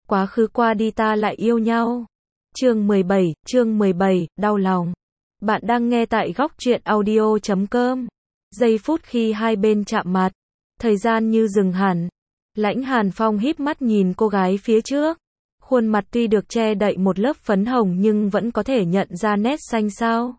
Quá khứ qua đi ta lại yêu nhau. Chương 17, đau lòng. Bạn đang nghe tại góc truyện audio.com. Giây phút khi hai bên chạm mặt, thời gian như dừng hẳn. Lãnh Hàn Phong híp mắt nhìn cô gái phía trước. Khuôn mặt tuy được che đậy một lớp phấn hồng nhưng vẫn có thể nhận ra nét xanh xao.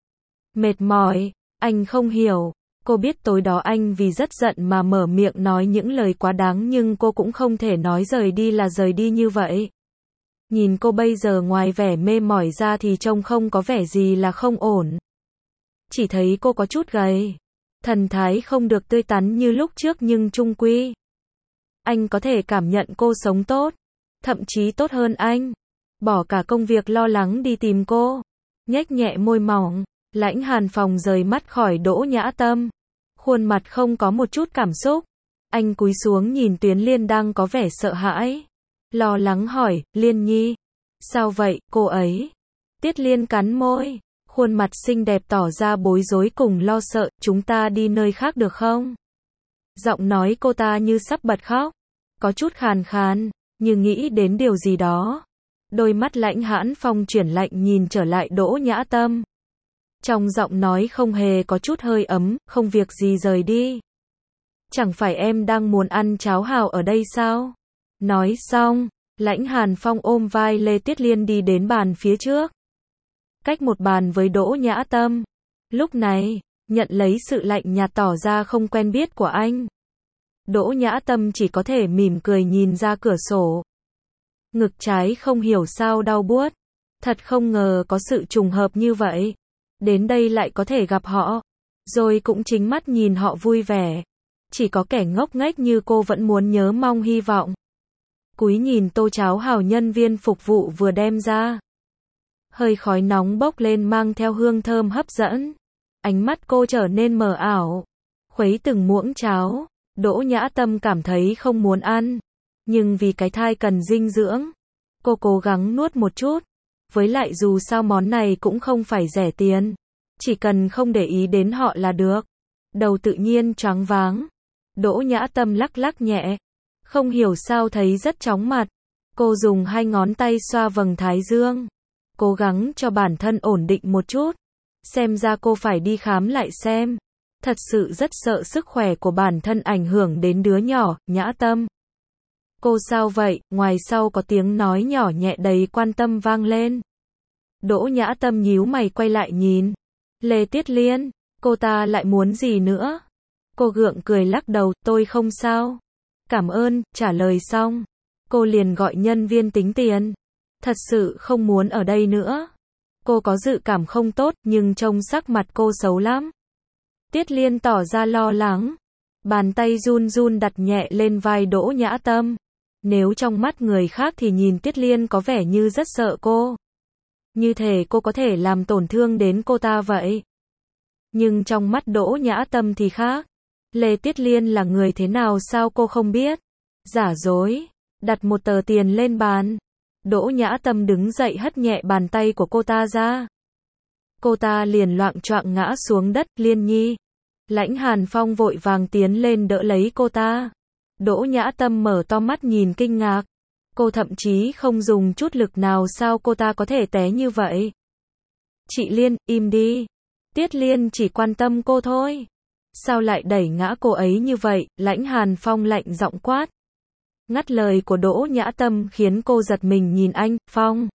Mệt mỏi, anh không hiểu. Cô biết tối đó anh vì rất giận mà mở miệng nói những lời quá đáng nhưng cô cũng không thể nói rời đi là rời đi như vậy. Nhìn cô bây giờ ngoài vẻ mê mỏi ra thì trông không có vẻ gì là không ổn. Chỉ thấy cô có chút gầy. Thần thái không được tươi tắn như lúc trước nhưng chung quy. Anh có thể cảm nhận cô sống tốt. Thậm chí tốt hơn anh. Bỏ cả công việc lo lắng đi tìm cô. Nhếch nhẹ môi mỏng. Lãnh Hàn Phong rời mắt khỏi Đỗ Nhã Tâm. Khuôn mặt không có một chút cảm xúc. Anh cúi xuống nhìn Tuyến Liên đang có vẻ sợ hãi. Lo lắng hỏi, Liên Nhi. Sao vậy, cô ấy? Tiết Liên cắn môi. Khuôn mặt xinh đẹp tỏ ra bối rối cùng lo sợ, chúng ta đi nơi khác được không? Giọng nói cô ta như sắp bật khóc. Có chút khàn khàn, như nghĩ đến điều gì đó. Đôi mắt Lãnh Hàn Phong chuyển lạnh nhìn trở lại Đỗ Nhã Tâm. Trong giọng nói không hề có chút hơi ấm, không việc gì rời đi. Chẳng phải em đang muốn ăn cháo hào ở đây sao? Nói xong, Lãnh Hàn Phong ôm vai Lê Tiết Liên đi đến bàn phía trước. Cách một bàn với Đỗ Nhã Tâm. Lúc này, nhận lấy sự lạnh nhạt tỏ ra không quen biết của anh. Đỗ Nhã Tâm chỉ có thể mỉm cười nhìn ra cửa sổ. Ngực trái không hiểu sao đau buốt. Thật không ngờ có sự trùng hợp như vậy. Đến đây lại có thể gặp họ. Rồi cũng chính mắt nhìn họ vui vẻ. Chỉ có kẻ ngốc nghếch như cô vẫn muốn nhớ mong hy vọng. Cúi nhìn tô cháo hào nhân viên phục vụ vừa đem ra. Hơi khói nóng bốc lên mang theo hương thơm hấp dẫn. Ánh mắt cô trở nên mờ ảo. Khuấy từng muỗng cháo. Đỗ Nhã Tâm cảm thấy không muốn ăn. Nhưng vì cái thai cần dinh dưỡng. Cô cố gắng nuốt một chút. Với lại dù sao món này cũng không phải rẻ tiền. Chỉ cần không để ý đến họ là được. Đầu tự nhiên choáng váng. Đỗ Nhã Tâm lắc lắc nhẹ. Không hiểu sao thấy rất chóng mặt. Cô dùng hai ngón tay xoa vầng thái dương. Cố gắng cho bản thân ổn định một chút. Xem ra cô phải đi khám lại xem. Thật sự rất sợ sức khỏe của bản thân ảnh hưởng đến đứa nhỏ, Nhã Tâm. Cô sao vậy? Ngoài sau có tiếng nói nhỏ nhẹ đầy quan tâm vang lên. Đỗ Nhã Tâm nhíu mày quay lại nhìn. Lê Tiết Liên, cô ta lại muốn gì nữa? Cô gượng cười lắc đầu, tôi không sao. Cảm ơn, trả lời xong. Cô liền gọi nhân viên tính tiền. Thật sự không muốn ở đây nữa. Cô có dự cảm không tốt, nhưng trông sắc mặt cô xấu lắm. Tiết Liên tỏ ra lo lắng. Bàn tay run run đặt nhẹ lên vai Đỗ Nhã Tâm. Nếu trong mắt người khác thì nhìn Tiết Liên có vẻ như rất sợ cô. Như thể cô có thể làm tổn thương đến cô ta vậy. Nhưng trong mắt Đỗ Nhã Tâm thì khác. Lê Tiết Liên là người thế nào sao cô không biết? Giả dối. Đặt một tờ tiền lên bàn. Đỗ Nhã Tâm đứng dậy hất nhẹ bàn tay của cô ta ra. Cô ta liền loạng choạng ngã xuống đất. Liên Nhi. Lãnh Hàn Phong vội vàng tiến lên đỡ lấy cô ta. Đỗ Nhã Tâm mở to mắt nhìn kinh ngạc. Cô thậm chí không dùng chút lực nào sao cô ta có thể té như vậy. Chị Liên, im đi. Tiết Liên chỉ quan tâm cô thôi. Sao lại đẩy ngã cô ấy như vậy? Lãnh Hàn Phong lạnh giọng quát. Ngắt lời của Đỗ Nhã Tâm khiến cô giật mình nhìn anh. Phong.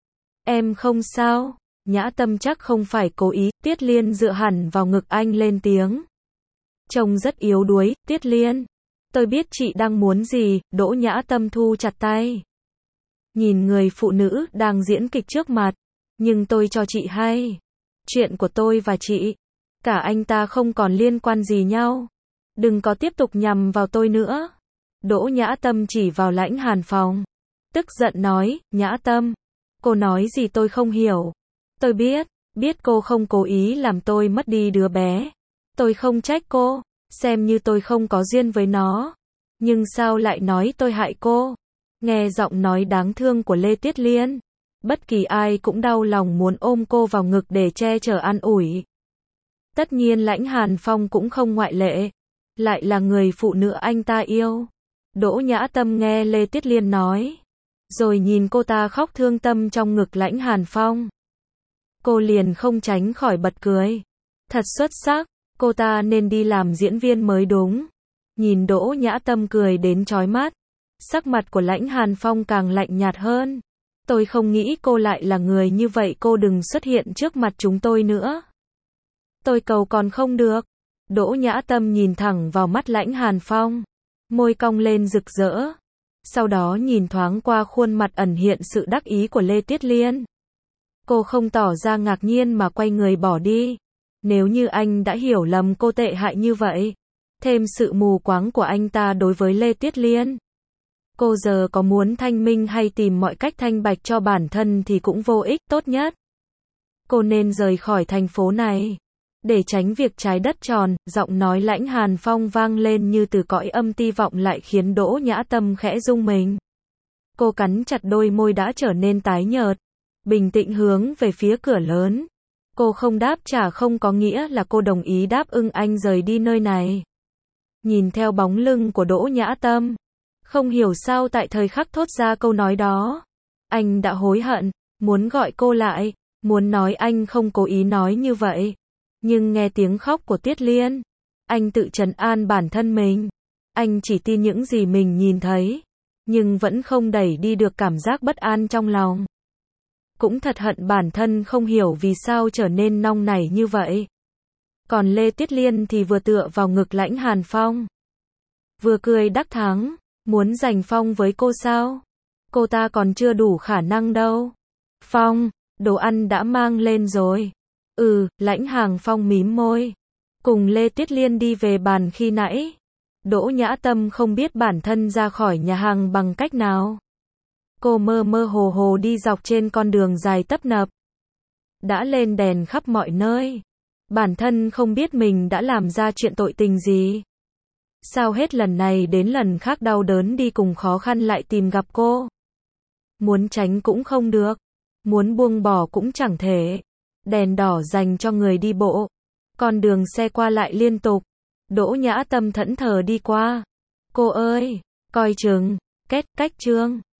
Em không sao. Nhã Tâm chắc không phải cố ý. Tiết Liên dựa hẳn vào ngực anh lên tiếng. Trông rất yếu đuối. Tiết Liên. Tôi biết chị đang muốn gì. Đỗ Nhã Tâm thu chặt tay. Nhìn người phụ nữ đang diễn kịch trước mặt. Nhưng tôi cho chị hay. Chuyện của tôi và chị. Cả anh ta không còn liên quan gì nhau. Đừng có tiếp tục nhằm vào tôi nữa. Đỗ Nhã Tâm chỉ vào Lãnh Hàn Phong. Tức giận nói, Nhã Tâm. Cô nói gì tôi không hiểu. Tôi biết cô không cố ý làm tôi mất đi đứa bé. Tôi không trách cô. Xem như tôi không có duyên với nó. Nhưng sao lại nói tôi hại cô? Nghe giọng nói đáng thương của Lê Tiết Liên. Bất kỳ ai cũng đau lòng muốn ôm cô vào ngực để che chở an ủi. Tất nhiên Lãnh Hàn Phong cũng không ngoại lệ. Lại là người phụ nữ anh ta yêu. Đỗ Nhã Tâm nghe Lê Tiết Liên nói. rồi nhìn cô ta khóc thương tâm trong ngực Lãnh Hàn Phong. Cô liền không tránh khỏi bật cười. Thật xuất sắc, cô ta nên đi làm diễn viên mới đúng. Nhìn Đỗ Nhã Tâm cười đến chói mắt, sắc mặt của Lãnh Hàn Phong càng lạnh nhạt hơn. Tôi không nghĩ cô lại là người như vậy, cô đừng xuất hiện trước mặt chúng tôi nữa. Tôi cầu còn không được. Đỗ Nhã Tâm nhìn thẳng vào mắt Lãnh Hàn Phong, môi cong lên rực rỡ. Sau đó nhìn thoáng qua khuôn mặt ẩn hiện sự đắc ý của Lê Tiết Liên. Cô không tỏ ra ngạc nhiên mà quay người bỏ đi. Nếu như anh đã hiểu lầm cô tệ hại như vậy, thêm sự mù quáng của anh ta đối với Lê Tiết Liên, cô giờ có muốn thanh minh hay tìm mọi cách thanh bạch cho bản thân thì cũng vô ích, tốt nhất cô nên rời khỏi thành phố này, để tránh việc trái đất tròn. Giọng nói Lãnh Hàn Phong vang lên như từ cõi âm ti vọng lại khiến Đỗ Nhã Tâm khẽ rung mình. Cô cắn chặt đôi môi đã trở nên tái nhợt, bình tĩnh hướng về phía cửa lớn. Cô không đáp trả không có nghĩa là cô đồng ý đáp ứng anh rời đi nơi này. Nhìn theo bóng lưng của Đỗ Nhã Tâm, không hiểu sao tại thời khắc thốt ra câu nói đó, anh đã hối hận, muốn gọi cô lại, muốn nói anh không cố ý nói như vậy. Nhưng nghe tiếng khóc của Tiết Liên, anh tự trấn an bản thân mình. Anh chỉ tin những gì mình nhìn thấy, nhưng vẫn không đẩy đi được cảm giác bất an trong lòng. Cũng thật hận bản thân không hiểu vì sao trở nên nong nảy như vậy. Còn Lê Tiết Liên thì vừa tựa vào ngực Lãnh Hàn Phong, vừa cười đắc thắng, muốn giành Phong với cô sao? Cô ta còn chưa đủ khả năng đâu. Phong, đồ ăn đã mang lên rồi. Lãnh Hàn Phong mím môi, cùng Lê Tiết Liên đi về bàn khi nãy. Đỗ Nhã Tâm không biết bản thân ra khỏi nhà hàng bằng cách nào. Cô mơ mơ hồ hồ đi dọc trên con đường dài tấp nập. Đã lên đèn khắp mọi nơi. Bản thân không biết mình đã làm ra chuyện tội tình gì. Sao hết lần này đến lần khác đau đớn đi cùng khó khăn lại tìm gặp cô. Muốn tránh cũng không được. Muốn buông bỏ cũng chẳng thể. Đèn đỏ dành cho người đi bộ. Con đường xe qua lại liên tục. Đỗ Nhã Tâm thẫn thờ đi qua. Cô ơi, coi chừng, cách chương.